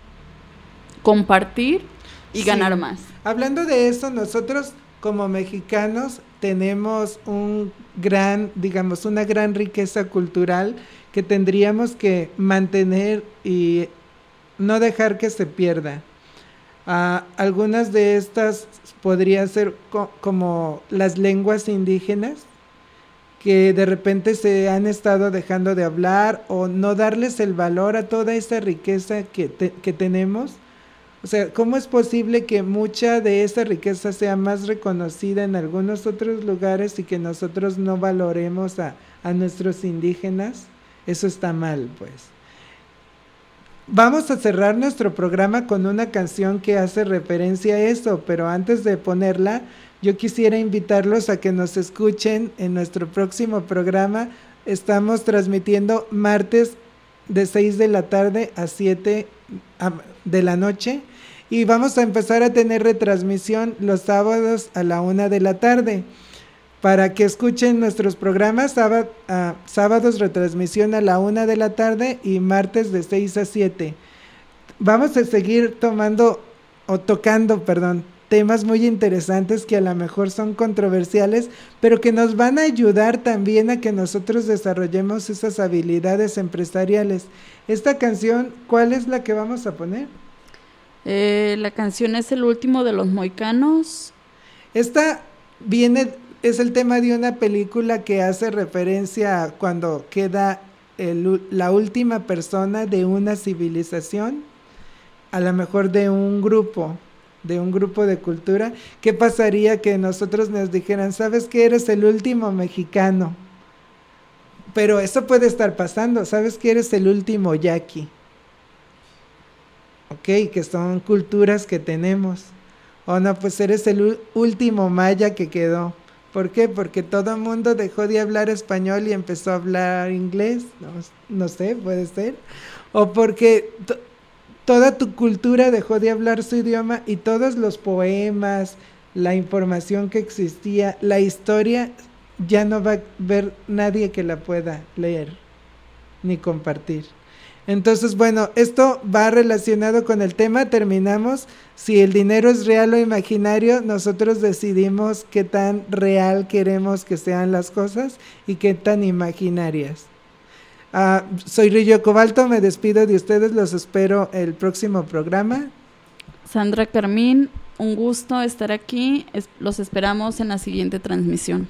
compartir y Sí. ganar más. Hablando de eso, nosotros como mexicanos tenemos un gran, digamos, una gran riqueza cultural que tendríamos que mantener y no dejar que se pierda. Ah, algunas de estas podrían ser co- como las lenguas indígenas, que de repente se han estado dejando de hablar, o no darles el valor a toda esa riqueza que, te- que tenemos. O sea, ¿cómo es posible que mucha de esa riqueza sea más reconocida en algunos otros lugares y que nosotros no valoremos a, a nuestros indígenas? Eso está mal, pues. Vamos a cerrar nuestro programa con una canción que hace referencia a eso, pero antes de ponerla, yo quisiera invitarlos a que nos escuchen en nuestro próximo programa. Estamos transmitiendo martes de seis de la tarde a siete de la noche, y vamos a empezar a tener retransmisión los sábados a la una de la tarde. Para que escuchen nuestros programas, sábado, uh, sábados retransmisión a la una de la tarde y martes de seis a siete. Vamos a seguir tomando, o tocando, perdón, temas muy interesantes que a lo mejor son controversiales, pero que nos van a ayudar también a que nosotros desarrollemos esas habilidades empresariales. Esta canción, ¿cuál es la que vamos a poner? Eh, la canción es El último de los mohicanos. Esta viene, es el tema de una película que hace referencia a cuando queda el, la última persona de una civilización, a lo mejor de un grupo, de un grupo de cultura. ¿Qué pasaría que nosotros nos dijeran, sabes que eres el último mexicano? Pero eso puede estar pasando, sabes que eres el último yaqui. Ok, que son culturas que tenemos. O no, pues eres el u- último maya que quedó. ¿Por qué? Porque todo el mundo dejó de hablar español y empezó a hablar inglés. No, no sé, puede ser. O porque to- toda tu cultura dejó de hablar su idioma y todos los poemas, la información que existía, la historia, ya no va a haber nadie que la pueda leer ni compartir. Entonces, bueno, esto va relacionado con el tema. Terminamos. Si el dinero es real o imaginario, nosotros decidimos qué tan real queremos que sean las cosas y qué tan imaginarias. Uh, soy Rillo Cobalto, me despido de ustedes, los espero el próximo programa. Sandra Carmín, un gusto estar aquí, es, los esperamos en la siguiente transmisión.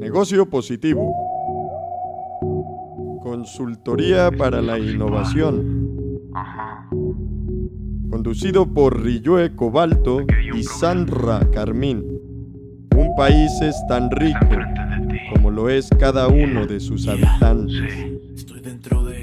Negocio positivo. Consultoría para la innovación. Conducido por Ryue Cobalto y Sandra Carmín. Un país es tan rico como lo es cada uno de sus habitantes. Estoy dentro de